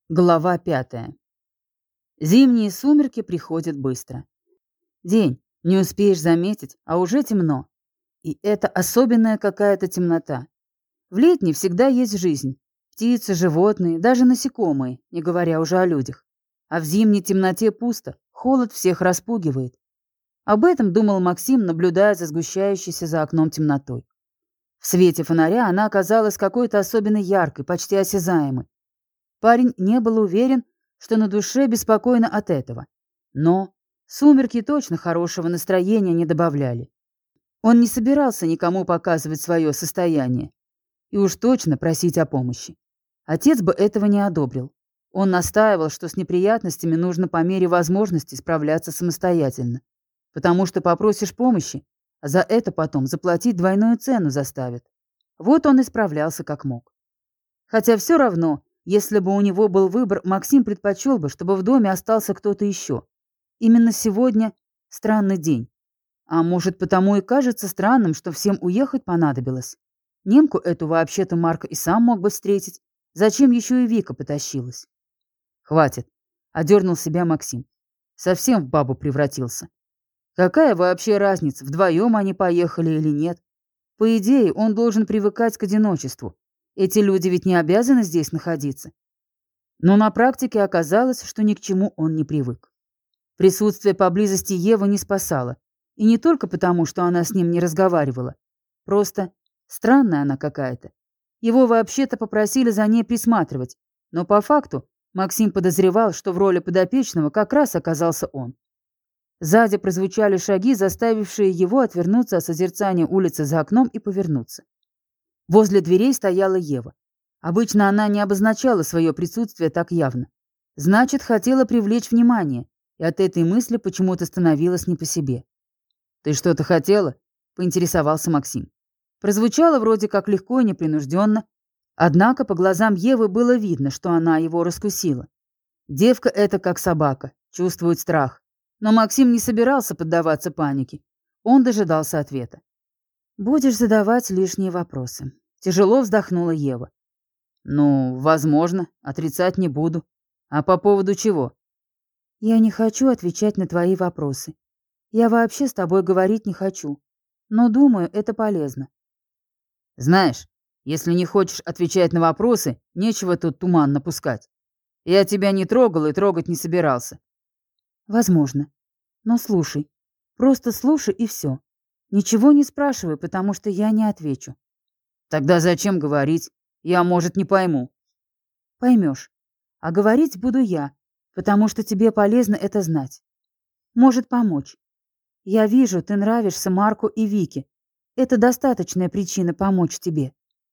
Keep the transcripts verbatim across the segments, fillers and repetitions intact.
Глава пятая. Зимние сумерки приходят быстро. День, не успеешь заметить, а уже темно. И это особенная какая-то темнота. В летней всегда есть жизнь. Птицы, животные, даже насекомые, не говоря уже о людях. А в зимней темноте пусто, холод всех распугивает. Об этом думал Максим, наблюдая за сгущающейся за окном темнотой. В свете фонаря она оказалась какой-то особенно яркой, почти осязаемой. Парень не был уверен, что на душе беспокойно от этого. Но сумерки точно хорошего настроения не добавляли. Он не собирался никому показывать свое состояние. И уж точно просить о помощи. Отец бы этого не одобрил. Он настаивал, что с неприятностями нужно по мере возможности справляться самостоятельно. Потому что попросишь помощи, а за это потом заплатить двойную цену заставят. Вот он и справлялся как мог. Хотя все равно, если бы у него был выбор, Максим предпочел бы, чтобы в доме остался кто-то еще. Именно сегодня странный день. А может, потому и кажется странным, что всем уехать понадобилось. Немку эту вообще-то Марко и сам мог бы встретить. Зачем еще и Вика потащилась? Хватит, одернул себя Максим. Совсем в бабу превратился. Какая вообще разница, вдвоем они поехали или нет? По идее, он должен привыкать к одиночеству. Эти люди ведь не обязаны здесь находиться. Но на практике оказалось, что ни к чему он не привык. Присутствие поблизости Евы не спасало. И не только потому, что она с ним не разговаривала. Просто странная она какая-то. Его вообще-то попросили за ней присматривать. Но по факту Максим подозревал, что в роли подопечного как раз оказался он. Сзади прозвучали шаги, заставившие его отвернуться от созерцания улицы за окном и повернуться. Возле дверей стояла Ева. Обычно она не обозначала свое присутствие так явно. Значит, хотела привлечь внимание, и от этой мысли почему-то становилось не по себе. «Ты что-то хотела?» — поинтересовался Максим. Прозвучало вроде как легко и непринужденно, однако по глазам Евы было видно, что она его раскусила. Девка эта как собака, чувствует страх. Но Максим не собирался поддаваться панике. Он дожидался ответа. «Будешь задавать лишние вопросы». Тяжело вздохнула Ева. «Ну, возможно, отрицать не буду. А по поводу чего?» «Я не хочу отвечать на твои вопросы. Я вообще с тобой говорить не хочу. Но думаю, это полезно». «Знаешь, если не хочешь отвечать на вопросы, нечего тут туман напускать. Я тебя не трогал и трогать не собирался». «Возможно. Но слушай. Просто слушай и все. Ничего не спрашивай, потому что я не отвечу». «Тогда зачем говорить? Я, может, не пойму». «Поймешь. А говорить буду я, потому что тебе полезно это знать. Может помочь. Я вижу, ты нравишься Марку и Вике. Это достаточная причина помочь тебе.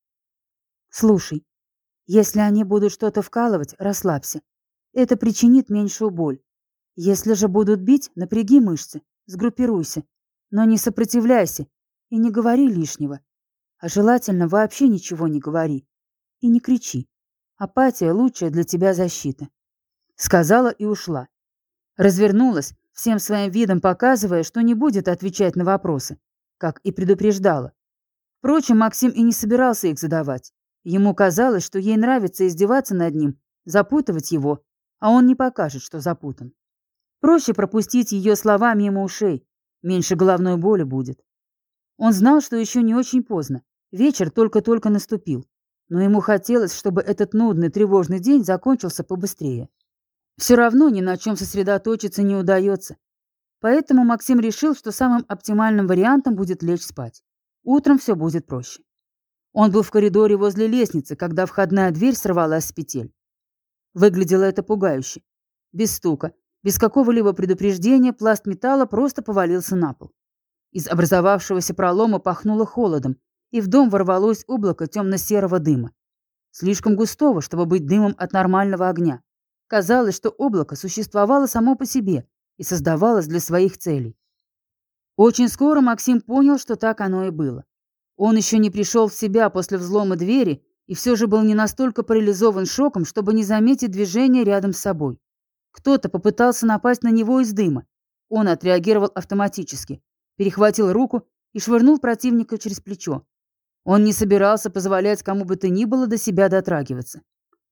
Слушай, если они будут что-то вкалывать, расслабься. Это причинит меньшую боль. Если же будут бить, напряги мышцы, сгруппируйся. Но не сопротивляйся и не говори лишнего. А желательно вообще ничего не говори. И не кричи. Апатия — лучшая для тебя защита». Сказала и ушла. Развернулась, всем своим видом показывая, что не будет отвечать на вопросы, как и предупреждала. Впрочем, Максим и не собирался их задавать. Ему казалось, что ей нравится издеваться над ним, запутывать его, а он не покажет, что запутан. Проще пропустить ее слова мимо ушей, меньше головной боли будет. Он знал, что еще не очень поздно, вечер только-только наступил, но ему хотелось, чтобы этот нудный тревожный день закончился побыстрее. Все равно ни на чем сосредоточиться не удается. Поэтому Максим решил, что самым оптимальным вариантом будет лечь спать. Утром все будет проще. Он был в коридоре возле лестницы, когда входная дверь сорвалась с петель. Выглядело это пугающе. Без стука, без какого-либо предупреждения пласт металла просто повалился на пол. Из образовавшегося пролома пахнуло холодом, и в дом ворвалось облако темно-серого дыма. Слишком густого, чтобы быть дымом от нормального огня. Казалось, что облако существовало само по себе и создавалось для своих целей. Очень скоро Максим понял, что так оно и было. Он еще не пришел в себя после взлома двери и все же был не настолько парализован шоком, чтобы не заметить движение рядом с собой. Кто-то попытался напасть на него из дыма. Он отреагировал автоматически, перехватил руку и швырнул противника через плечо. Он не собирался позволять кому бы то ни было до себя дотрагиваться.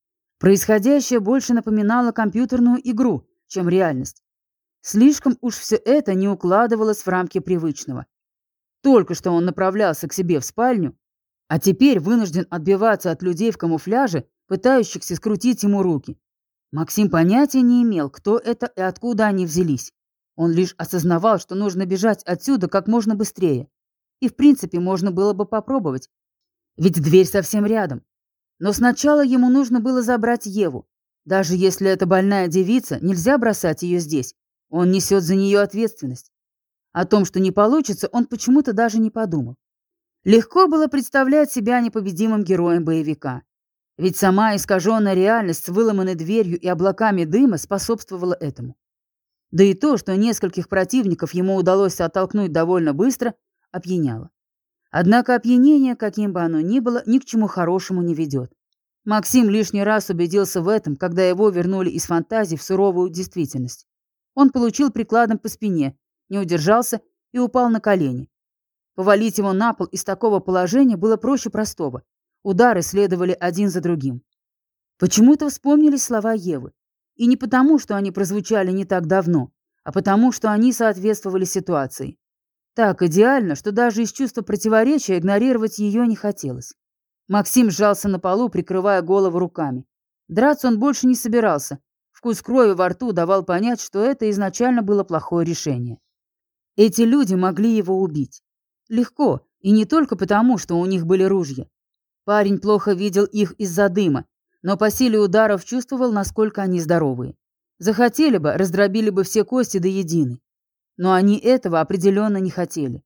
Происходящее больше напоминало компьютерную игру, чем реальность. Слишком уж все это не укладывалось в рамки привычного. Только что он направлялся к себе в спальню, а теперь вынужден отбиваться от людей в камуфляже, пытающихся скрутить ему руки. Максим понятия не имел, кто это и откуда они взялись. Он лишь осознавал, что нужно бежать отсюда как можно быстрее. И в принципе можно было бы попробовать, ведь дверь совсем рядом. Но сначала ему нужно было забрать Еву. Даже если это больная девица, нельзя бросать ее здесь. Он несет за нее ответственность. О том, что не получится, он почему-то даже не подумал. Легко было представлять себя непобедимым героем боевика. Ведь сама искаженная реальность с выломанной дверью и облаками дыма способствовала этому. Да и то, что нескольких противников ему удалось оттолкнуть довольно быстро, опьяняло. Однако опьянение, каким бы оно ни было, ни к чему хорошему не ведет. Максим лишний раз убедился в этом, когда его вернули из фантазий в суровую действительность. Он получил прикладом по спине, не удержался и упал на колени. Повалить его на пол из такого положения было проще простого. Удары следовали один за другим. Почему-то вспомнились слова Евы. И не потому, что они прозвучали не так давно, а потому, что они соответствовали ситуации. Так идеально, что даже из чувства противоречия игнорировать ее не хотелось. Максим сжался на полу, прикрывая голову руками. Драться он больше не собирался. Вкус крови во рту давал понять, что это изначально было плохое решение. Эти люди могли его убить. Легко, и не только потому, что у них были ружья. Парень плохо видел их из-за дыма, но по силе ударов чувствовал, насколько они здоровые. Захотели бы, раздробили бы все кости до единой. Но они этого определенно не хотели.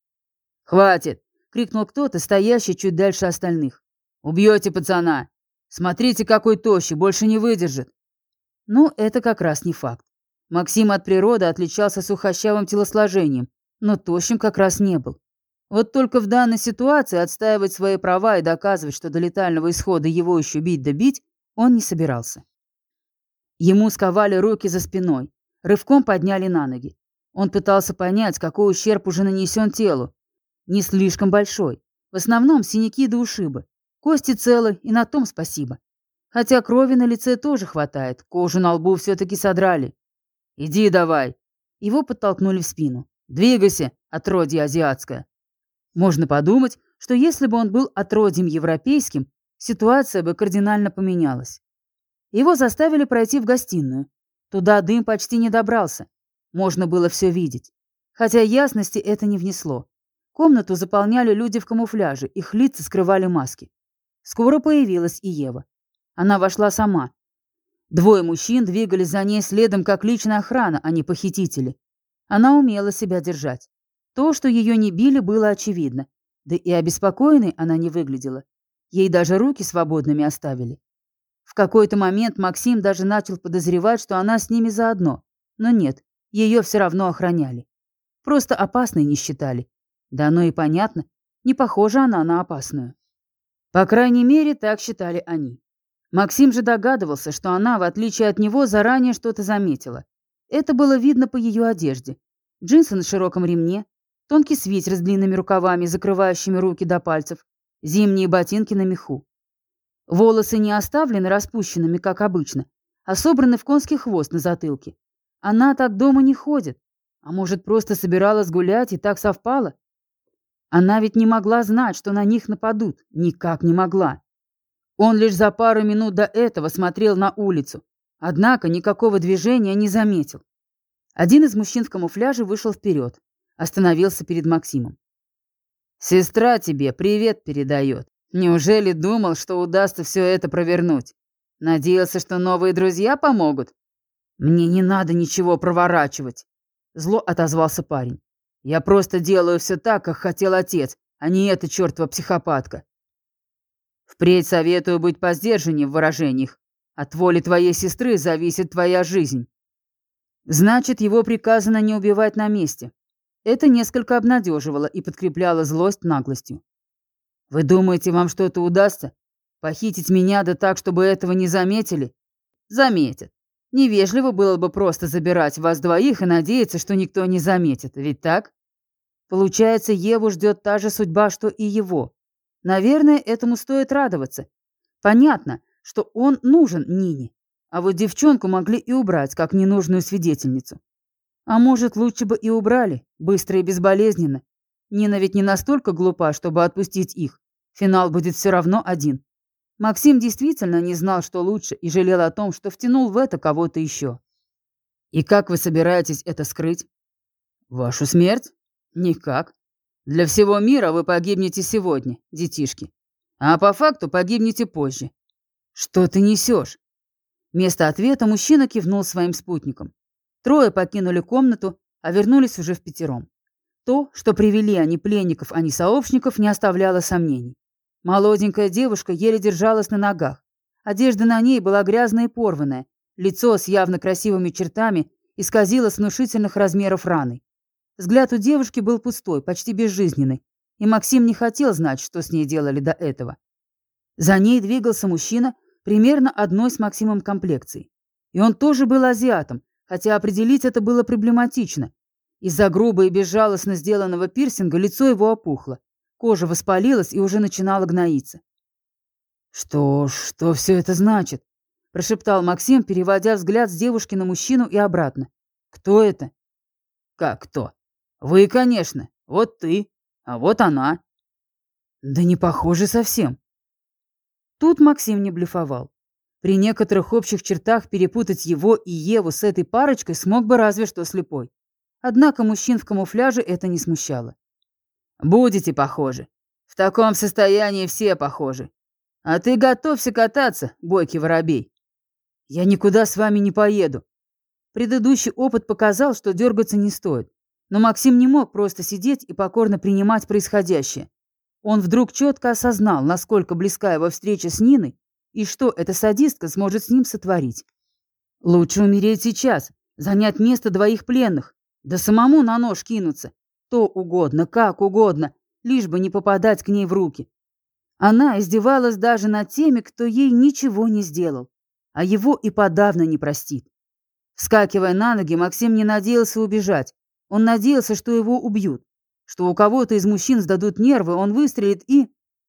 «Хватит!» — крикнул кто-то, стоящий чуть дальше остальных. «Убьете пацана! Смотрите, какой тощий, больше не выдержит!» Ну, это как раз не факт. Максим от природы отличался сухощавым телосложением, но тощим как раз не был. Вот только в данной ситуации отстаивать свои права и доказывать, что до летального исхода его еще бить да бить, он не собирался. Ему сковали руки за спиной, рывком подняли на ноги. Он пытался понять, какой ущерб уже нанесен телу. Не слишком большой. В основном синяки да ушибы. Кости целы, и на том спасибо. Хотя крови на лице тоже хватает, кожу на лбу все-таки содрали. «Иди давай!» Его подтолкнули в спину. «Двигайся, отродье азиатское!» Можно подумать, что если бы он был отродьем европейским, ситуация бы кардинально поменялась. Его заставили пройти в гостиную. Туда дым почти не добрался. Можно было все видеть. Хотя ясности это не внесло. Комнату заполняли люди в камуфляже, их лица скрывали маски. Скоро появилась и Ева. Она вошла сама. Двое мужчин двигались за ней следом, как личная охрана, а не похитители. Она умела себя держать. То, что ее не били, было очевидно. Да и обеспокоенной она не выглядела. Ей даже руки свободными оставили. В какой-то момент Максим даже начал подозревать, что она с ними заодно. Но нет, ее все равно охраняли. Просто опасной не считали. Да оно и понятно, не похожа она на опасную. По крайней мере, так считали они. Максим же догадывался, что она, в отличие от него, заранее что-то заметила. Это было видно по ее одежде. Джинсы на широком ремне, тонкий свитер с длинными рукавами, закрывающими руки до пальцев, зимние ботинки на меху. Волосы не оставлены распущенными, как обычно, а собраны в конский хвост на затылке. Она так дома не ходит. А может, просто собиралась гулять и так совпало? Она ведь не могла знать, что на них нападут. Никак не могла. Он лишь за пару минут до этого смотрел на улицу. Однако никакого движения не заметил. Один из мужчин в камуфляже вышел вперед. Остановился перед Максимом. «Сестра тебе привет передает. Неужели думал, что удастся все это провернуть? Надеялся, что новые друзья помогут?» «Мне не надо ничего проворачивать», — зло отозвался парень. «Я просто делаю все так, как хотел отец, а не эта чертова психопатка. Впредь советую быть посдержаннее в выражениях. От воли твоей сестры зависит твоя жизнь». Значит, его приказано не убивать на месте. Это несколько обнадеживало и подкрепляло злость наглостью. «Вы думаете, вам что-то удастся? Похитить меня да так, чтобы этого не заметили?» «Заметят. Невежливо было бы просто забирать вас двоих и надеяться, что никто не заметит. Ведь так? Получается, Еву ждет та же судьба, что и его. Наверное, этому стоит радоваться. Понятно, что он нужен Нине, а вот девчонку могли и убрать, как ненужную свидетельницу. А может, лучше бы и убрали, быстро и безболезненно. Нина ведь не настолько глупа, чтобы отпустить их. Финал будет все равно один. Максим действительно не знал, что лучше, и жалел о том, что втянул в это кого-то еще. «И как вы собираетесь это скрыть?» «Вашу смерть? Никак. Для всего мира вы погибнете сегодня, детишки. А по факту погибнете позже». «Что ты несешь?» Вместо ответа мужчина кивнул своим спутникам. Трое покинули комнату, а вернулись уже впятером. То, что привели они пленников, а не сообщников, не оставляло сомнений. Молоденькая девушка еле держалась на ногах. Одежда на ней была грязная и порванная. Лицо с явно красивыми чертами исказило с внушительных размеров раной. Взгляд у девушки был пустой, почти безжизненный, и Максим не хотел знать, что с ней делали до этого. За ней двигался мужчина примерно одной с Максимом комплекцией. И он тоже был азиатом, хотя определить это было проблематично. Из-за грубо и безжалостно сделанного пирсинга лицо его опухло, кожа воспалилась и уже начинала гноиться. «Что, что все это значит?» – прошептал Максим, переводя взгляд с девушки на мужчину и обратно. «Кто это?» «Как кто? Вы, конечно. Вот ты, а вот она». «Да не похоже совсем». Тут Максим не блефовал. При некоторых общих чертах перепутать его и Еву с этой парочкой смог бы разве что слепой. Однако мужчин в камуфляже это не смущало. «Будете похожи. В таком состоянии все похожи. А ты готовься кататься, бойкий воробей». «Я никуда с вами не поеду». Предыдущий опыт показал, что дергаться не стоит. Но Максим не мог просто сидеть и покорно принимать происходящее. Он вдруг четко осознал, насколько близка его встреча с Ниной и что эта садистка сможет с ним сотворить. Лучше умереть сейчас, занять место двоих пленных, да самому на нож кинуться. То угодно, как угодно, лишь бы не попадать к ней в руки. Она издевалась даже над теми, кто ей ничего не сделал, а его и подавно не простит. Вскакивая на ноги, Максим не надеялся убежать. Он надеялся, что его убьют, что у кого-то из мужчин сдадут нервы, он выстрелит и...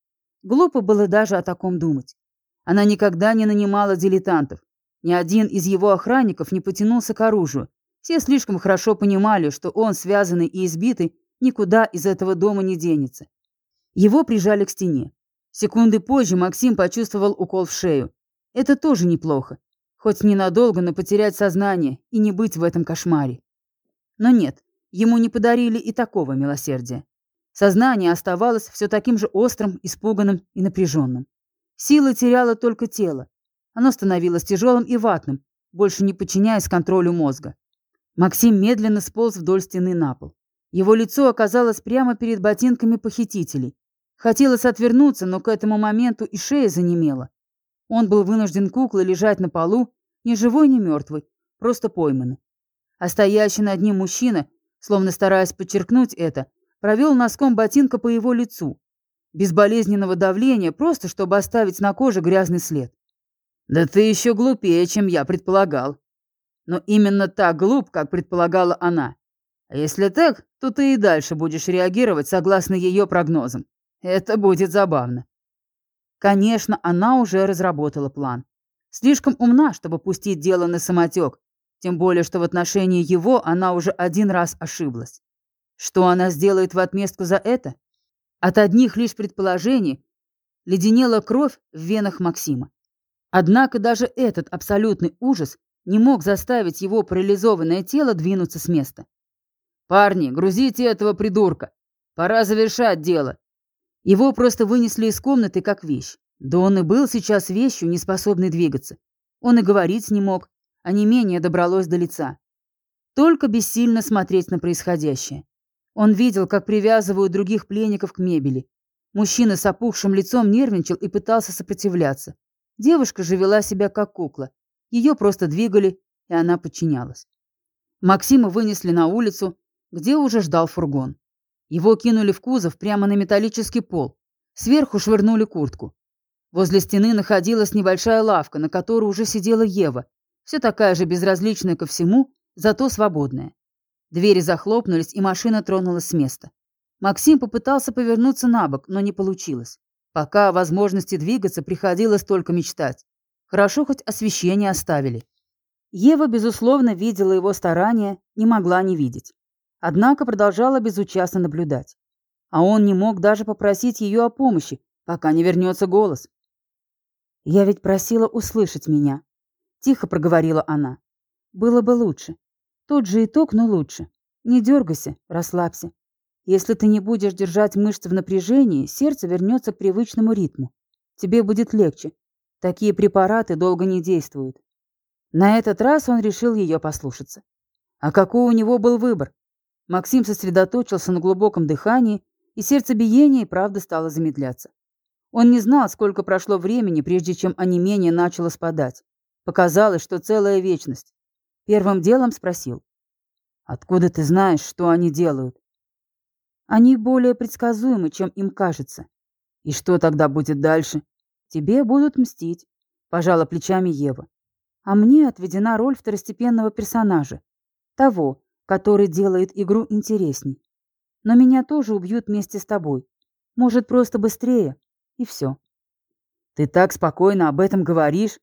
Глупо было даже о таком думать. Она никогда не нанимала дилетантов. Ни один из его охранников не потянулся к оружию. Все слишком хорошо понимали, что он, связанный и избитый, никуда из этого дома не денется. Его прижали к стене. Секунды позже Максим почувствовал укол в шею. Это тоже неплохо. Хоть ненадолго, но потерять сознание и не быть в этом кошмаре. Но нет, ему не подарили и такого милосердия. Сознание оставалось все таким же острым, испуганным и напряженным. Силы теряло только тело. Оно становилось тяжелым и ватным, больше не подчиняясь контролю мозга. Максим медленно сполз вдоль стены на пол. Его лицо оказалось прямо перед ботинками похитителей. Хотелось отвернуться, но к этому моменту и шея занемела. Он был вынужден куклой лежать на полу, ни живой, ни мертвый, просто пойманный. А стоящий над ним мужчина, словно стараясь подчеркнуть это, провел носком ботинка по его лицу. Без болезненного давления, просто чтобы оставить на коже грязный след. «Да ты еще глупее, чем я предполагал». Но именно так глуп, как предполагала она. А если так, то ты и дальше будешь реагировать согласно ее прогнозам. Это будет забавно. Конечно, она уже разработала план. Слишком умна, чтобы пустить дело на самотек, тем более, что в отношении его она уже один раз ошиблась. Что она сделает в отместку за это? От одних лишь предположений леденела кровь в венах Максима. Однако даже этот абсолютный ужас не мог заставить его парализованное тело двинуться с места. «Парни, грузите этого придурка! Пора завершать дело!» Его просто вынесли из комнаты как вещь. Да он и был сейчас вещью, не способной двигаться. Он и говорить не мог, а не менее добралось до лица. Только бессильно смотреть на происходящее. Он видел, как привязывают других пленников к мебели. Мужчина с опухшим лицом нервничал и пытался сопротивляться. Девушка же вела себя как кукла. Ее просто двигали, и она подчинялась. Максима вынесли на улицу, где уже ждал фургон. Его кинули в кузов прямо на металлический пол. Сверху швырнули куртку. Возле стены находилась небольшая лавка, на которой уже сидела Ева. Все такая же безразличная ко всему, зато свободная. Двери захлопнулись, и машина тронулась с места. Максим попытался повернуться на бок, но не получилось. Пока о возможности двигаться приходилось только мечтать. Хорошо, хоть освещение оставили. Ева, безусловно, видела его старания, не могла не видеть. Однако продолжала безучастно наблюдать. А он не мог даже попросить ее о помощи, пока не вернется голос. «Я ведь просила услышать меня», — тихо проговорила она. «Было бы лучше. Тот же итог, но лучше. Не дергайся, расслабься. Если ты не будешь держать мышцы в напряжении, сердце вернется к привычному ритму. Тебе будет легче. Такие препараты долго не действуют». На этот раз он решил ее послушаться. А какой у него был выбор? Максим сосредоточился на глубоком дыхании, и сердцебиение и правда стало замедляться. Он не знал, сколько прошло времени, прежде чем онемение начало спадать. Показалось, что целая вечность. Первым делом спросил: «Откуда ты знаешь, что они делают?» «Они более предсказуемы, чем им кажется». «И что тогда будет дальше?» «Тебе будут мстить», — пожала плечами Ева. «А мне отведена роль второстепенного персонажа, того, который делает игру интересней. Но меня тоже убьют вместе с тобой. Может, просто быстрее, и все». «Ты так спокойно об этом говоришь?»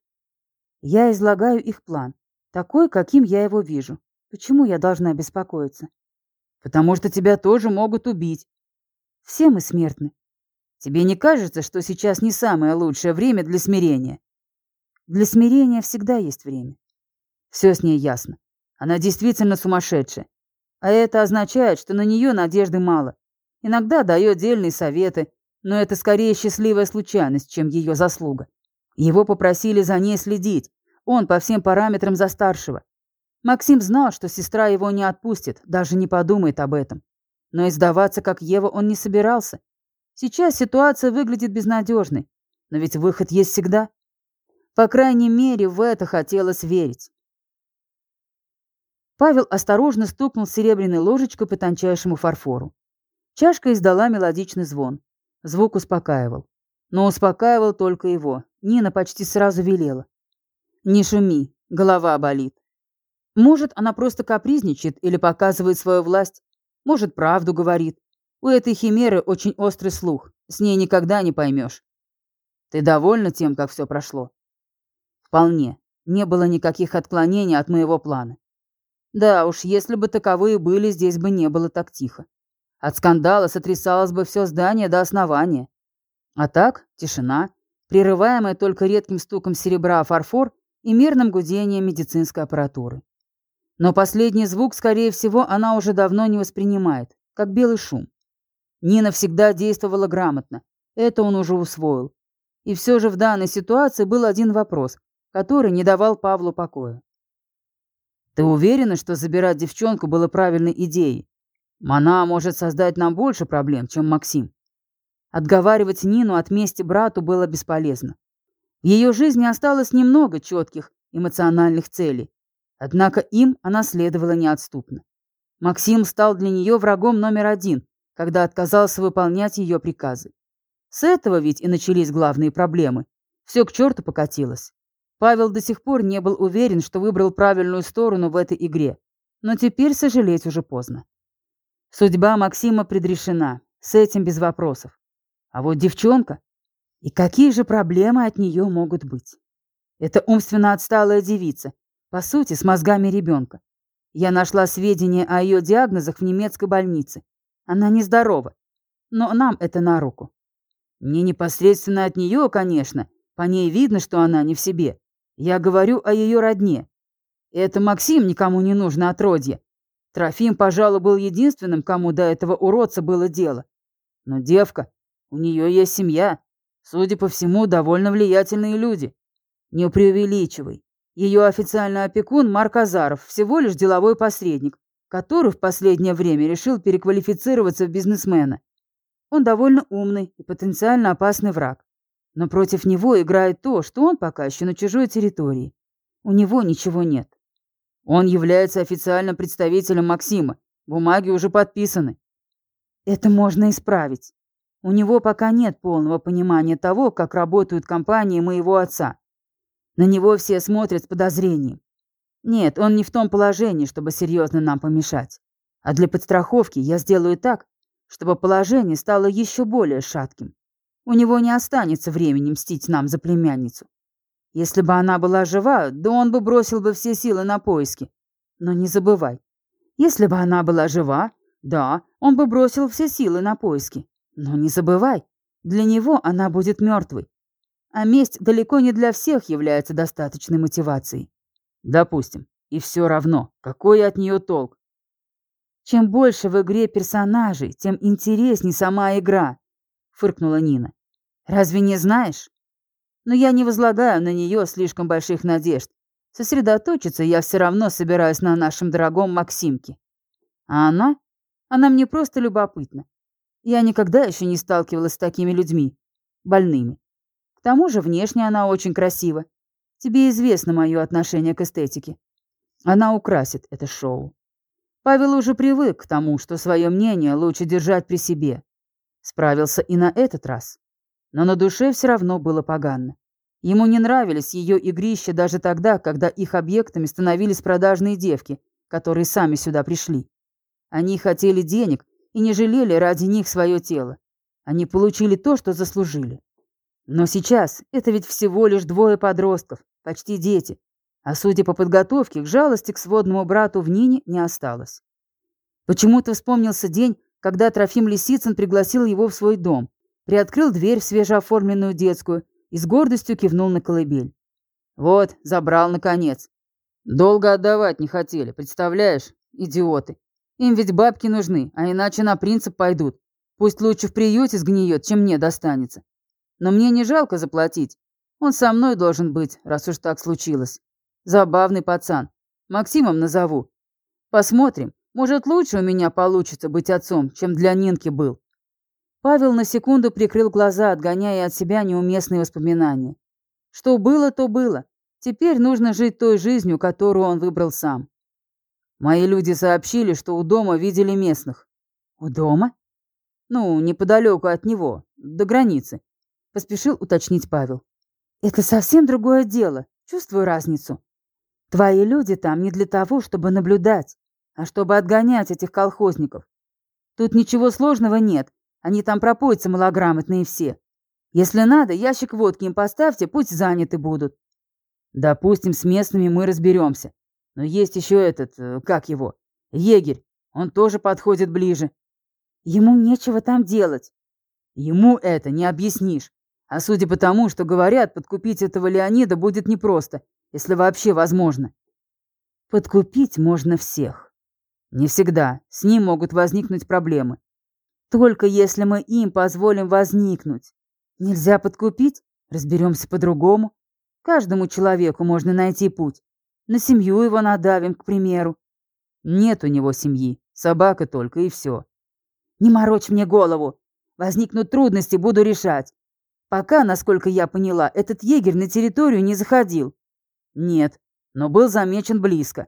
«Я излагаю их план, такой, каким я его вижу. Почему я должна беспокоиться?» «Потому что тебя тоже могут убить». «Все мы смертны». «Тебе не кажется, что сейчас не самое лучшее время для смирения?» «Для смирения всегда есть время». «Все с ней ясно. Она действительно сумасшедшая. А это означает, что на нее надежды мало. Иногда дает дельные советы, но это скорее счастливая случайность, чем ее заслуга. Его попросили за ней следить. Он по всем параметрам за старшего. Максим знал, что сестра его не отпустит, даже не подумает об этом. Но и сдаваться, как Ева, он не собирался. Сейчас ситуация выглядит безнадежной, но ведь выход есть всегда. По крайней мере, в это хотелось верить. Павел осторожно стукнул серебряной ложечкой по тончайшему фарфору. Чашка издала мелодичный звон. Звук успокаивал. Но успокаивал только его. Нина почти сразу велела: «Не шуми, голова болит». Может, она просто капризничает или показывает свою власть. Может, правду говорит. У этой химеры очень острый слух. С ней никогда не поймешь. Ты довольна тем, как все прошло? Вполне. Не было никаких отклонений от моего плана. Да уж, если бы таковые были, здесь бы не было так тихо. От скандала сотрясалось бы все здание до основания. А так, тишина, прерываемая только редким стуком серебра о фарфор и мерным гудением медицинской аппаратуры. Но последний звук, скорее всего, она уже давно не воспринимает, как белый шум. Нина всегда действовала грамотно, это он уже усвоил. И все же в данной ситуации был один вопрос, который не давал Павлу покоя. «Ты уверена, что забирать девчонку было правильной идеей? Она может создать нам больше проблем, чем Максим». Отговаривать Нину от мести брату было бесполезно. В ее жизни осталось немного четких эмоциональных целей, однако им она следовала неотступно. Максим стал для нее врагом номер один, когда отказался выполнять ее приказы. С этого ведь и начались главные проблемы. Все к черту покатилось. Павел до сих пор не был уверен, что выбрал правильную сторону в этой игре, но теперь сожалеть уже поздно. Судьба Максима предрешена, с этим без вопросов. А вот девчонка... И какие же проблемы от нее могут быть? Это умственно отсталая девица, по сути, с мозгами ребенка. Я нашла сведения о ее диагнозах в немецкой больнице. Она нездорова, но нам это на руку. Не непосредственно от нее, конечно, по ней видно, что она не в себе. Я говорю о ее родне. Это Максим никому не нужно отродье. Трофим, пожалуй, был единственным, кому до этого уродца было дело. Но девка, у нее есть семья. Судя по всему, довольно влиятельные люди. Не преувеличивай. Ее официальный опекун Марк Азаров всего лишь деловой посредник, который в последнее время решил переквалифицироваться в бизнесмена. Он довольно умный и потенциально опасный враг. Но против него играет то, что он пока еще на чужой территории. У него ничего нет. Он является официальным представителем Максима. Бумаги уже подписаны. Это можно исправить. У него пока нет полного понимания того, как работают компании моего отца. На него все смотрят с подозрением. Нет, он не в том положении, чтобы серьезно нам помешать. А для подстраховки я сделаю так, чтобы положение стало еще более шатким. У него не останется времени мстить нам за племянницу. Если бы она была жива, да он бы бросил бы все силы на поиски. Но не забывай, если бы она была жива, да, он бы бросил все силы на поиски. Но не забывай, для него она будет мертвой. А месть далеко не для всех является достаточной мотивацией. Допустим. И все равно, какой от нее толк? Чем больше в игре персонажей, тем интересней сама игра, фыркнула Нина. Разве не знаешь? Но я не возлагаю на нее слишком больших надежд. Сосредоточиться я все равно собираюсь на нашем дорогом Максимке. А она? Она мне просто любопытна. Я никогда еще не сталкивалась с такими людьми. Больными. К тому же внешне она очень красива. Тебе известно мое отношение к эстетике. Она украсит это шоу. Павел уже привык к тому, что свое мнение лучше держать при себе. Справился и на этот раз. Но на душе все равно было погано. Ему не нравились ее игрища даже тогда, когда их объектами становились продажные девки, которые сами сюда пришли. Они хотели денег и не жалели ради них свое тело. Они получили то, что заслужили. Но сейчас это ведь всего лишь двое подростков, почти дети. А судя по подготовке, к жалости к сводному брату в Нине не осталось. Почему-то вспомнился день, когда Трофим Лисицын пригласил его в свой дом, приоткрыл дверь в свежеоформленную детскую и с гордостью кивнул на колыбель. Вот, забрал наконец. Долго отдавать не хотели, представляешь, идиоты. Им ведь бабки нужны, а иначе на принцип пойдут. Пусть лучше в приюте сгниет, чем мне достанется. Но мне не жалко заплатить. Он со мной должен быть, раз уж так случилось. Забавный пацан. Максимом назову. Посмотрим, может, лучше у меня получится быть отцом, чем для Нинки был. Павел на секунду прикрыл глаза, отгоняя от себя неуместные воспоминания. Что было, то было. Теперь нужно жить той жизнью, которую он выбрал сам. Мои люди сообщили, что у дома видели местных. У дома? Ну, неподалеку от него, до границы. Поспешил уточнить Павел. Это совсем другое дело. Чувствую разницу. Твои люди там не для того, чтобы наблюдать, а чтобы отгонять этих колхозников. Тут ничего сложного нет. Они там пропойцы малограмотные все. Если надо, ящик водки им поставьте, пусть заняты будут. Допустим, с местными мы разберемся. Но есть еще этот, как его, егерь. Он тоже подходит ближе. Ему нечего там делать. Ему это не объяснишь. А судя по тому, что говорят, подкупить этого Леонида будет непросто, если вообще возможно. Подкупить можно всех. Не всегда. С ним могут возникнуть проблемы. Только если мы им позволим возникнуть. Нельзя подкупить? Разберемся по-другому. Каждому человеку можно найти путь. На семью его надавим, к примеру. Нет у него семьи. Собака только, и все. Не морочь мне голову. Возникнут трудности, буду решать. Пока, насколько я поняла, этот егерь на территорию не заходил. Нет, но был замечен близко.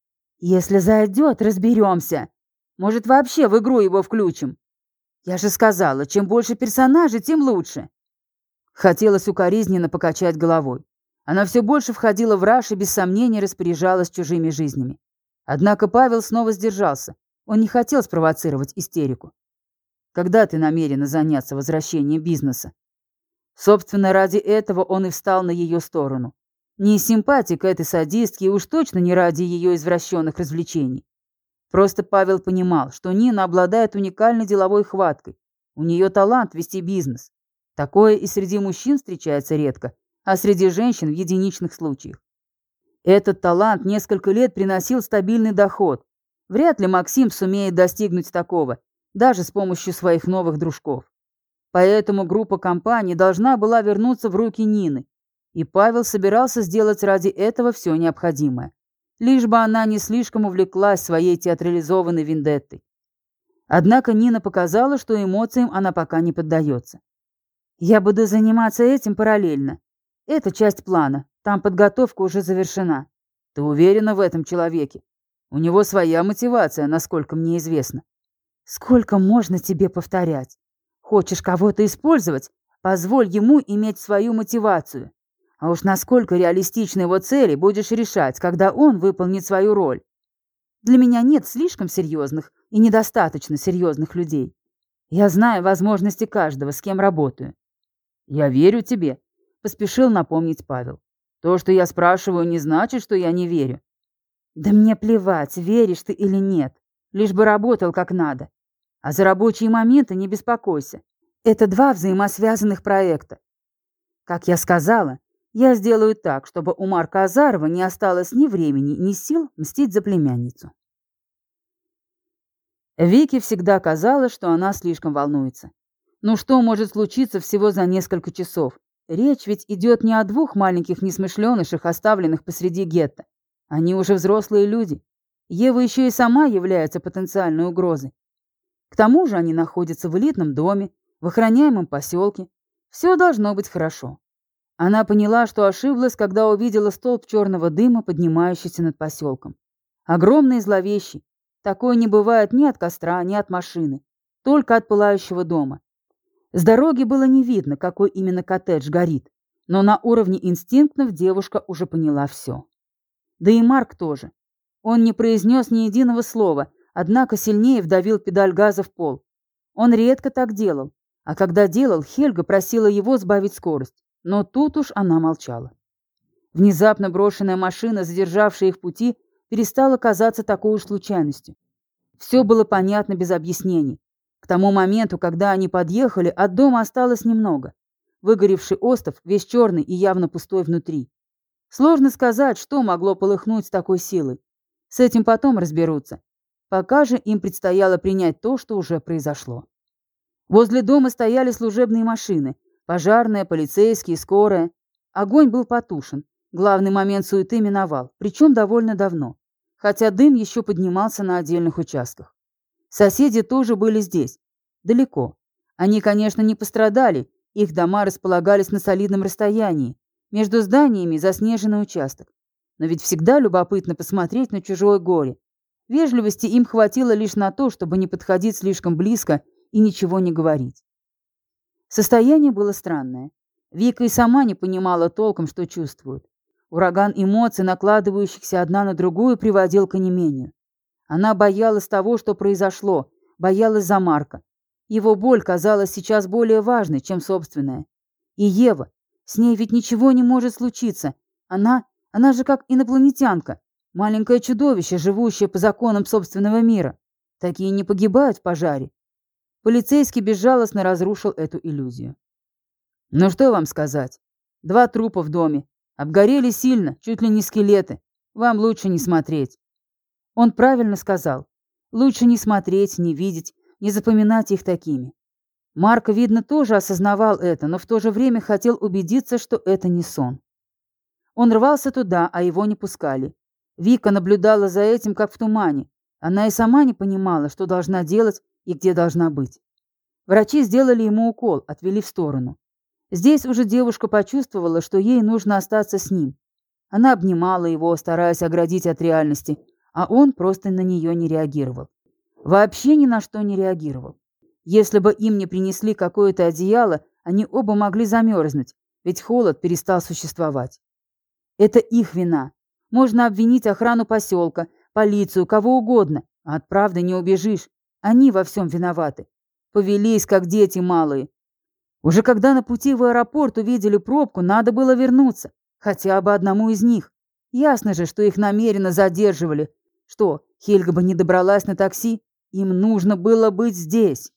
Если зайдет, разберемся. Может, вообще в игру его включим? Я же сказала, чем больше персонажей, тем лучше. Хотелось укоризненно покачать головой. Она все больше входила в раж и без сомнения распоряжалась чужими жизнями. Однако Павел снова сдержался. Он не хотел спровоцировать истерику. Когда ты намерена заняться возвращением бизнеса? Собственно, ради этого он и встал на ее сторону. Не из симпатии к этой садистке и уж точно не ради ее извращенных развлечений. Просто Павел понимал, что Нина обладает уникальной деловой хваткой. У нее талант вести бизнес. Такое и среди мужчин встречается редко, а среди женщин в единичных случаях. Этот талант несколько лет приносил стабильный доход. Вряд ли Максим сумеет достигнуть такого, даже с помощью своих новых дружков. Поэтому группа компаний должна была вернуться в руки Нины, и Павел собирался сделать ради этого все необходимое, лишь бы она не слишком увлеклась своей театрализованной вендеттой. Однако Нина показала, что эмоциям она пока не поддается. «Я буду заниматься этим параллельно. Это часть плана, там подготовка уже завершена. Ты уверена в этом человеке? У него своя мотивация, насколько мне известно». «Сколько можно тебе повторять? Хочешь кого-то использовать? Позволь ему иметь свою мотивацию. А уж насколько реалистичны его цели, будешь решать, когда он выполнит свою роль. Для меня нет слишком серьезных и недостаточно серьезных людей. Я знаю возможности каждого, с кем работаю». «Я верю тебе», — поспешил напомнить Павел. То, что я спрашиваю, не значит, что я не верю. Да мне плевать, веришь ты или нет. Лишь бы работал как надо. А за рабочие моменты не беспокойся. Это два взаимосвязанных проекта. Как я сказала, я сделаю так, чтобы у Марка Азарова не осталось ни времени, ни сил мстить за племянницу. Вике всегда казалось, что она слишком волнуется. Ну что может случиться всего за несколько часов? Речь ведь идет не о двух маленьких несмышленышах, оставленных посреди гетто. Они уже взрослые люди. Ева еще и сама является потенциальной угрозой. К тому же они находятся в элитном доме, в охраняемом поселке. Все должно быть хорошо. Она поняла, что ошиблась, когда увидела столб черного дыма, поднимающийся над поселком. Огромный и зловещий. Такое не бывает ни от костра, ни от машины. Только от пылающего дома. С дороги было не видно, какой именно коттедж горит. Но на уровне инстинктов девушка уже поняла все. Да и Марк тоже. Он не произнес ни единого слова, однако сильнее вдавил педаль газа в пол. Он редко так делал. А когда делал, Хельга просила его сбавить скорость. Но тут уж она молчала. Внезапно брошенная машина, задержавшая их в пути, перестала казаться такой уж случайностью. Все было понятно без объяснений. К тому моменту, когда они подъехали, от дома осталось немного. Выгоревший остов, весь черный и явно пустой внутри. Сложно сказать, что могло полыхнуть с такой силой. С этим потом разберутся. Пока же им предстояло принять то, что уже произошло. Возле дома стояли служебные машины. Пожарная, полицейские, скорая. Огонь был потушен. Главный момент суеты миновал, причем довольно давно. Хотя дым еще поднимался на отдельных участках. Соседи тоже были здесь. Далеко. Они, конечно, не пострадали. Их дома располагались на солидном расстоянии. Между зданиями заснеженный участок. Но ведь всегда любопытно посмотреть на чужое горе. Вежливости им хватило лишь на то, чтобы не подходить слишком близко и ничего не говорить. Состояние было странное. Вика и сама не понимала толком, что чувствует. Ураган эмоций, накладывающихся одна на другую, приводил к онемению. Она боялась того, что произошло, боялась за Марка. Его боль казалась сейчас более важной, чем собственная. И Ева, с ней ведь ничего не может случиться. Она, она же как инопланетянка, маленькое чудовище, живущее по законам собственного мира. Такие не погибают в пожаре. Полицейский безжалостно разрушил эту иллюзию. Ну что вам сказать? Два трупа в доме. Обгорели сильно, чуть ли не скелеты. Вам лучше не смотреть. Он правильно сказал. Лучше не смотреть, не видеть, не запоминать их такими. Марк, видно, тоже осознавал это, но в то же время хотел убедиться, что это не сон. Он рвался туда, а его не пускали. Вика наблюдала за этим, как в тумане. Она и сама не понимала, что должна делать и где должна быть. Врачи сделали ему укол, отвели в сторону. Здесь уже девушка почувствовала, что ей нужно остаться с ним. Она обнимала его, стараясь оградить от реальности, а он просто на нее не реагировал. Вообще ни на что не реагировал. Если бы им не принесли какое-то одеяло, они оба могли замерзнуть, ведь холод перестал существовать. Это их вина. Можно обвинить охрану поселка, полицию, кого угодно, а от правды не убежишь. Они во всем виноваты. Повелись, как дети малые. Уже когда на пути в аэропорт увидели пробку, надо было вернуться. Хотя бы одному из них. Ясно же, что их намеренно задерживали. Что, Хельга бы не добралась на такси? Им нужно было быть здесь.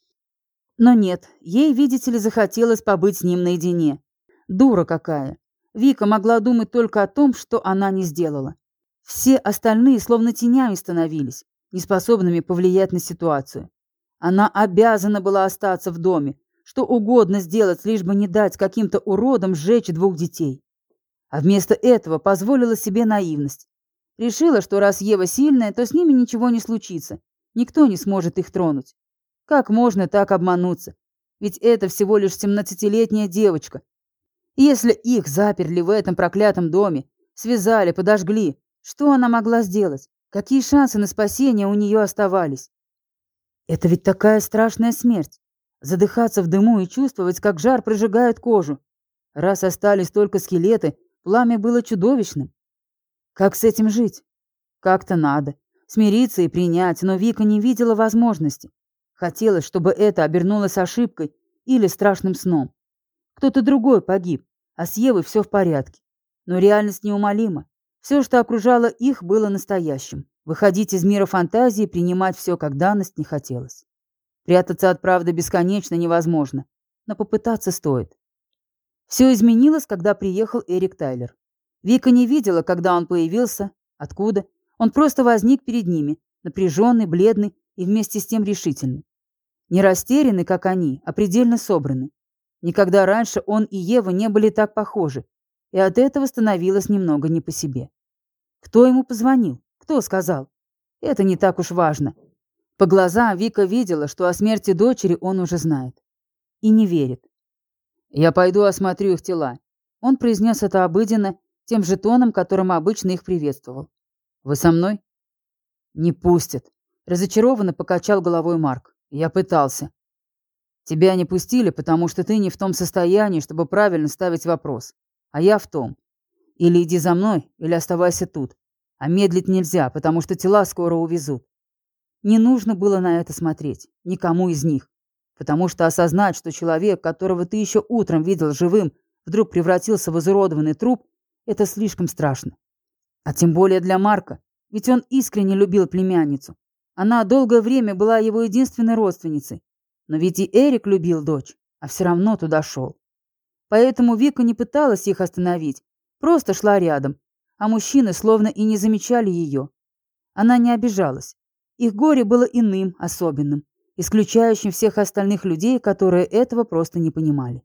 Но нет, ей, видите ли, захотелось побыть с ним наедине. Дура какая. Вика могла думать только о том, что она не сделала. Все остальные словно тенями становились, неспособными повлиять на ситуацию. Она обязана была остаться в доме, что угодно сделать, лишь бы не дать каким-то уродам сжечь двух детей. А вместо этого позволила себе наивность. Решила, что раз Ева сильная, то с ними ничего не случится. Никто не сможет их тронуть. Как можно так обмануться? Ведь это всего лишь семнадцатилетняя девочка. Если их заперли в этом проклятом доме, связали, подожгли, что она могла сделать? Какие шансы на спасение у нее оставались? Это ведь такая страшная смерть. Задыхаться в дыму и чувствовать, как жар прожигает кожу. Раз остались только скелеты, пламя было чудовищным. Как с этим жить? Как-то надо. Смириться и принять, но Вика не видела возможности. Хотелось, чтобы это обернулось ошибкой или страшным сном. Кто-то другой погиб, а с Евой все в порядке. Но реальность неумолима. Все, что окружало их, было настоящим. Выходить из мира фантазии и принимать все как данность не хотелось. Прятаться от правды бесконечно невозможно, но попытаться стоит. Все изменилось, когда приехал Эрик Тайлер. Вика не видела, когда он появился, откуда. Он просто возник перед ними, напряженный, бледный и вместе с тем решительный. Не растерянный, как они, а предельно собранный. Никогда раньше он и Ева не были так похожи, и от этого становилось немного не по себе. Кто ему позвонил? Кто сказал? Это не так уж важно. По глазам Вика видела, что о смерти дочери он уже знает. И не верит. «Я пойду осмотрю их тела». Он произнес это обыденно, тем же тоном, которым обычно их приветствовал. «Вы со мной?» «Не пустят», — разочарованно покачал головой Марк. «Я пытался». «Тебя не пустили, потому что ты не в том состоянии, чтобы правильно ставить вопрос. А я в том. Или иди за мной, или оставайся тут. А медлить нельзя, потому что тела скоро увезут». Не нужно было на это смотреть, никому из них. Потому что осознать, что человек, которого ты еще утром видел живым, вдруг превратился в изуродованный труп, это слишком страшно. А тем более для Марка, ведь он искренне любил племянницу. Она долгое время была его единственной родственницей. Но ведь и Эрик любил дочь, а все равно туда шел. Поэтому Вика не пыталась их остановить, просто шла рядом, а мужчины словно и не замечали ее. Она не обижалась. Их горе было иным, особенным, исключающим всех остальных людей, которые этого просто не понимали.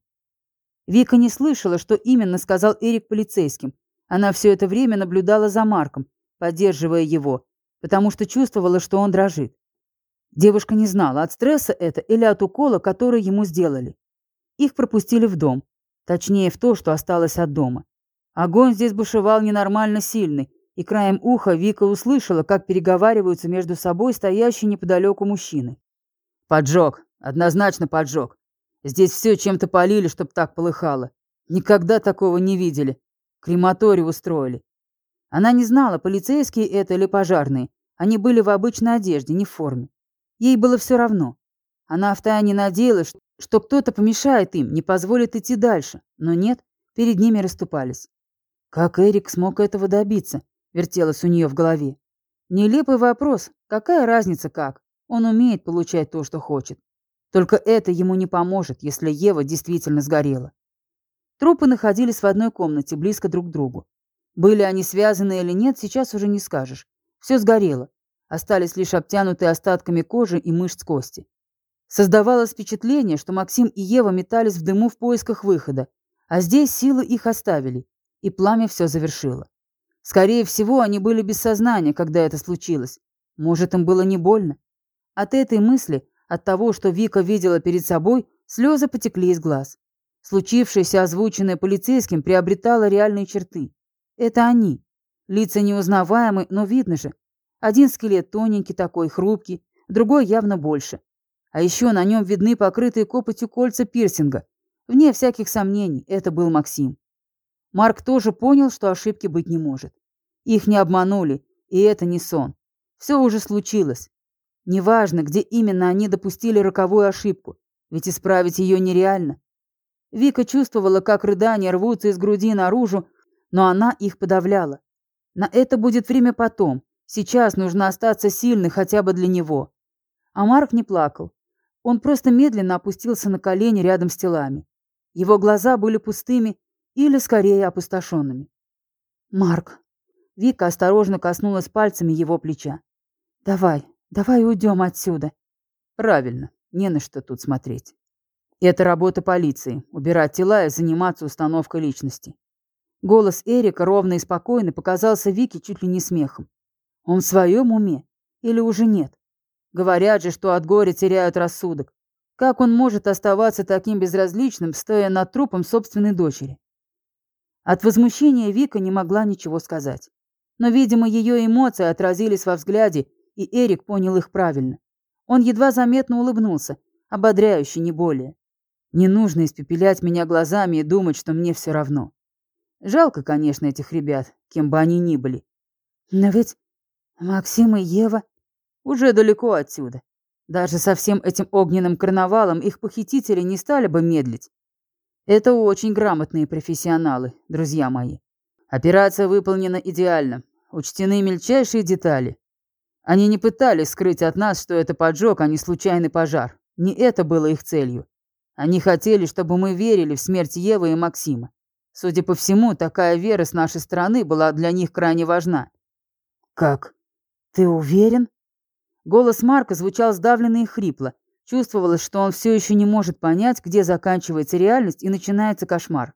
Вика не слышала, что именно сказал Эрик полицейским. Она все это время наблюдала за Марком, поддерживая его, потому что чувствовала, что он дрожит. Девушка не знала, от стресса это или от укола, который ему сделали. Их пропустили в дом, точнее в то, что осталось от дома. Огонь здесь бушевал ненормально сильный, и краем уха Вика услышала, как переговариваются между собой стоящие неподалеку мужчины. «Поджог, однозначно поджог. Здесь все чем-то полили, чтоб так полыхало. Никогда такого не видели. Крематорий устроили». Она не знала, полицейские это или пожарные. Они были в обычной одежде, не в форме. Ей было все равно. Она втайне надеялась, что кто-то помешает им, не позволит идти дальше. Но нет, перед ними расступались. Как Эрик смог этого добиться? Вертелось у нее в голове. Нелепый вопрос. Какая разница как? Он умеет получать то, что хочет. Только это ему не поможет, если Ева действительно сгорела. Трупы находились в одной комнате, близко друг к другу. Были они связаны или нет, сейчас уже не скажешь. Все сгорело. Остались лишь обтянутые остатками кожи и мышц кости. Создавалось впечатление, что Максим и Ева метались в дыму в поисках выхода, а здесь силы их оставили, и пламя все завершило. Скорее всего, они были без сознания, когда это случилось. Может, им было не больно? От этой мысли, от того, что Вика видела перед собой, слезы потекли из глаз. Случившееся, озвученное полицейским, приобретало реальные черты. Это они. Лица неузнаваемы, но видно же. Один скелет тоненький такой, хрупкий, другой явно больше. А еще на нем видны покрытые копотью кольца пирсинга. Вне всяких сомнений, это был Максим. Марк тоже понял, что ошибки быть не может. Их не обманули, и это не сон. Все уже случилось. Неважно, где именно они допустили роковую ошибку, ведь исправить ее нереально. Вика чувствовала, как рыдания рвутся из груди наружу, но она их подавляла. На это будет время потом. Сейчас нужно остаться сильной хотя бы для него. А Марк не плакал. Он просто медленно опустился на колени рядом с телами. Его глаза были пустыми или, скорее, опустошенными. «Марк». Вика осторожно коснулась пальцами его плеча. «Давай, давай уйдем отсюда». «Правильно, не на что тут смотреть. Это работа полиции — убирать тела и заниматься установкой личности». Голос Эрика, ровный и спокойный, показался Вике чуть ли не смехом. Он в своем уме? Или уже нет? Говорят же, что от горя теряют рассудок. Как он может оставаться таким безразличным, стоя над трупом собственной дочери? От возмущения Вика не могла ничего сказать. Но, видимо, ее эмоции отразились во взгляде, и Эрик понял их правильно. Он едва заметно улыбнулся, ободряюще, не более. Не нужно испепелять меня глазами и думать, что мне все равно. Жалко, конечно, этих ребят, кем бы они ни были. Но ведь Максим и Ева уже далеко отсюда. Даже со всем этим огненным карнавалом их похитители не стали бы медлить. Это очень грамотные профессионалы, друзья мои. Операция выполнена идеально. Учтены мельчайшие детали. Они не пытались скрыть от нас, что это поджог, а не случайный пожар. Не это было их целью. Они хотели, чтобы мы верили в смерть Евы и Максима. Судя по всему, такая вера с нашей стороны была для них крайне важна. «Как? Ты уверен?» Голос Марка звучал сдавленно и хрипло. Чувствовалось, что он все еще не может понять, где заканчивается реальность и начинается кошмар.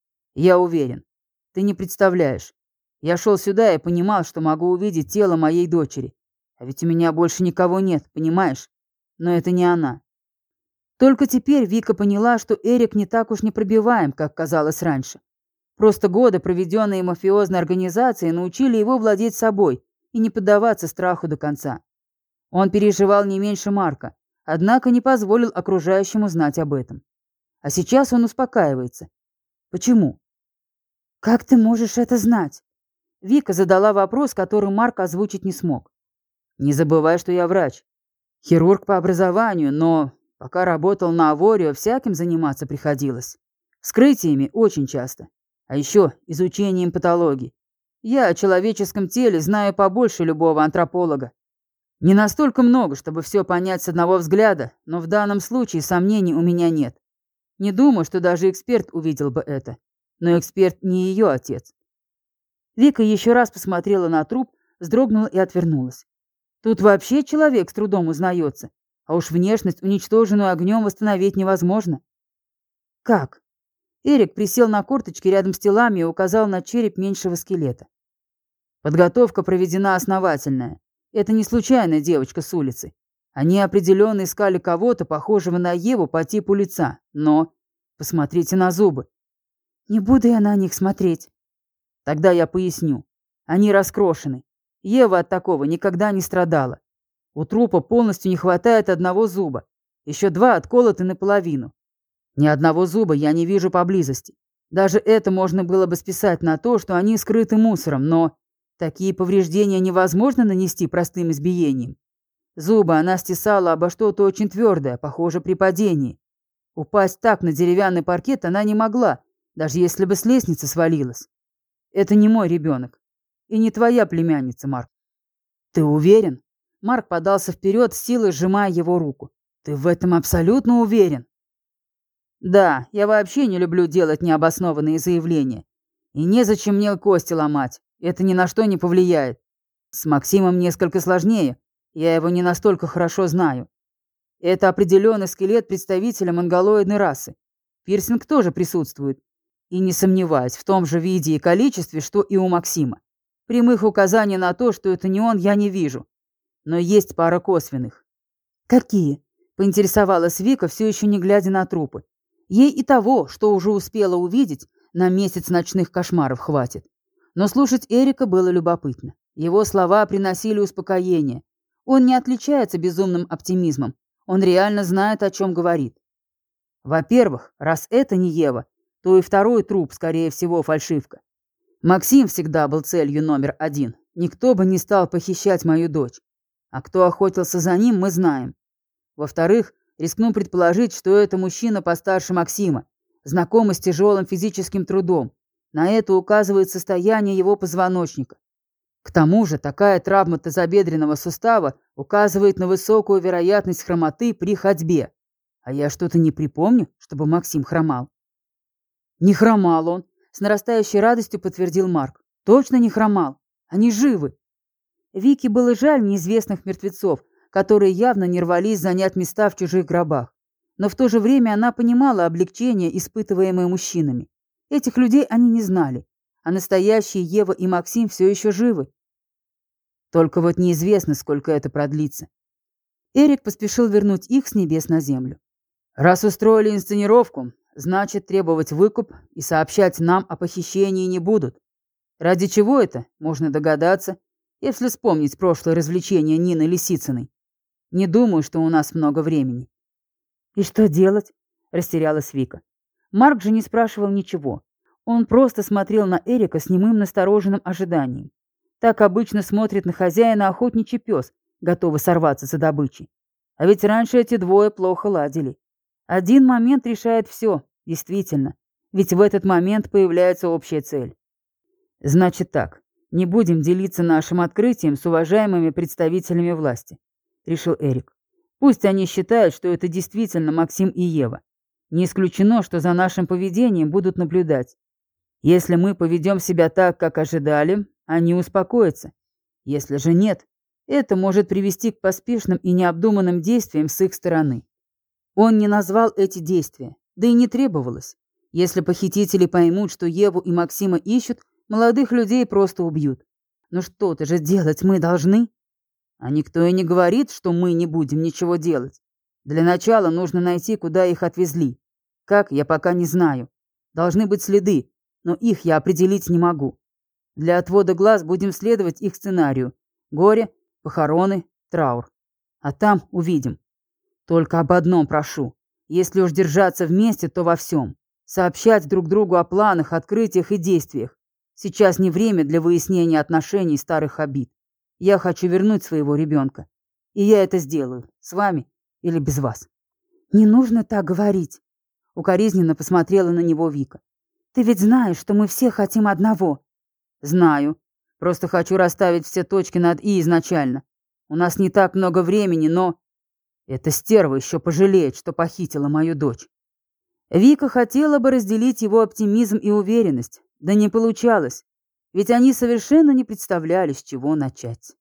«Я уверен. Ты не представляешь. Я шел сюда и понимал, что могу увидеть тело моей дочери. А ведь у меня больше никого нет, понимаешь? Но это не она». Только теперь Вика поняла, что Эрик не так уж непробиваем, как казалось раньше. Просто годы, проведенные мафиозной организацией, научили его владеть собой и не поддаваться страху до конца. Он переживал не меньше Марка, однако не позволил окружающим узнать об этом. А сейчас он успокаивается. Почему? «Как ты можешь это знать?» Вика задала вопрос, который Марк озвучить не смог. «Не забывай, что я врач. Хирург по образованию, но пока работал на Аворио, всяким заниматься приходилось. Вскрытиями очень часто. А еще изучением патологии. Я о человеческом теле знаю побольше любого антрополога. Не настолько много, чтобы все понять с одного взгляда, но в данном случае сомнений у меня нет. Не думаю, что даже эксперт увидел бы это. Но эксперт не ее отец». Вика еще раз посмотрела на труп, вздрогнула и отвернулась. Тут вообще человек с трудом узнается, а уж внешность, уничтоженную огнем, восстановить невозможно. «Как?» Эрик присел на корточки рядом с телами и указал на череп меньшего скелета. «Подготовка проведена основательная. Это не случайная девочка с улицы. Они определенно искали кого-то, похожего на Еву по типу лица. Но посмотрите на зубы». «Не буду я на них смотреть». «Тогда я поясню. Они раскрошены. Ева от такого никогда не страдала. У трупа полностью не хватает одного зуба. Еще два отколоты наполовину. Ни одного зуба я не вижу поблизости. Даже это можно было бы списать на то, что они скрыты мусором, но такие повреждения невозможно нанести простым избиением. Зубы она стесала обо что-то очень твердое, похоже, при падении. Упасть так на деревянный паркет она не могла, даже если бы с лестницы свалилась. Это не мой ребенок. И не твоя племянница, Марк». «Ты уверен?» Марк подался вперед, с силой сжимая его руку. «Ты в этом абсолютно уверен?» «Да, я вообще не люблю делать необоснованные заявления. И незачем мне кости ломать. Это ни на что не повлияет. С Максимом несколько сложнее. Я его не настолько хорошо знаю. Это определенный скелет представителя монголоидной расы. Пирсинг тоже присутствует. И не сомневаюсь, в том же виде и количестве, что и у Максима. Прямых указаний на то, что это не он, я не вижу. Но есть пара косвенных». «Какие?» — поинтересовалась Вика, все еще не глядя на трупы. Ей и того, что уже успела увидеть, на месяц ночных кошмаров хватит. Но слушать Эрика было любопытно. Его слова приносили успокоение. Он не отличается безумным оптимизмом. Он реально знает, о чем говорит. Во-первых, раз это не Ева, то и второй труп, скорее всего, фальшивка. Максим всегда был целью номер один. Никто бы не стал похищать мою дочь. А кто охотился за ним, мы знаем. Во-вторых, рискну предположить, что это мужчина постарше Максима, знакомый с тяжелым физическим трудом. На это указывает состояние его позвоночника. К тому же, такая травма тазобедренного сустава указывает на высокую вероятность хромоты при ходьбе. А я что-то не припомню, чтобы Максим хромал. «Не хромал он», — с нарастающей радостью подтвердил Марк. «Точно не хромал. Они живы». Вике было жаль неизвестных мертвецов, которые явно не рвались занять места в чужих гробах. Но в то же время она понимала облегчение, испытываемое мужчинами. Этих людей они не знали, а настоящие Ева и Максим все еще живы. Только вот неизвестно, сколько это продлится. Эрик поспешил вернуть их с небес на землю. «Раз устроили инсценировку, значит, требовать выкуп и сообщать нам о похищении не будут. Ради чего это, можно догадаться, если вспомнить прошлое развлечение Нины Лисицыной. Не думаю, что у нас много времени». «И что делать?» – растерялась Вика. Марк же не спрашивал ничего. Он просто смотрел на Эрика с немым настороженным ожиданием. Так обычно смотрит на хозяина охотничий пес, готовый сорваться за добычей. А ведь раньше эти двое плохо ладили. Один момент решает все, действительно. Ведь в этот момент появляется общая цель. Значит так, не будем делиться нашим открытием с уважаемыми представителями власти, решил Эрик. Пусть они считают, что это действительно Максим и Ева. Не исключено, что за нашим поведением будут наблюдать. Если мы поведем себя так, как ожидали, они успокоятся. Если же нет, это может привести к поспешным и необдуманным действиям с их стороны. Он не назвал эти действия, да и не требовалось. Если похитители поймут, что Еву и Максима ищут, молодых людей просто убьют. Но что-то же делать мы должны. А никто и не говорит, что мы не будем ничего делать. Для начала нужно найти, куда их отвезли. Как, я пока не знаю. Должны быть следы, но их я определить не могу. Для отвода глаз будем следовать их сценарию. Горе, похороны, траур. А там увидим. Только об одном прошу. Если уж держаться вместе, то во всем. Сообщать друг другу о планах, открытиях и действиях. Сейчас не время для выяснения отношений и старых обид. Я хочу вернуть своего ребенка. И я это сделаю. С вами или без вас. Не нужно так говорить. Укоризненно посмотрела на него Вика. Ты ведь знаешь, что мы все хотим одного. Знаю. Просто хочу расставить все точки над «и» изначально. У нас не так много времени, но... Эта стерва еще пожалеет, что похитила мою дочь. Вика хотела бы разделить его оптимизм и уверенность. Да не получалось. Ведь они совершенно не представляли, с чего начать.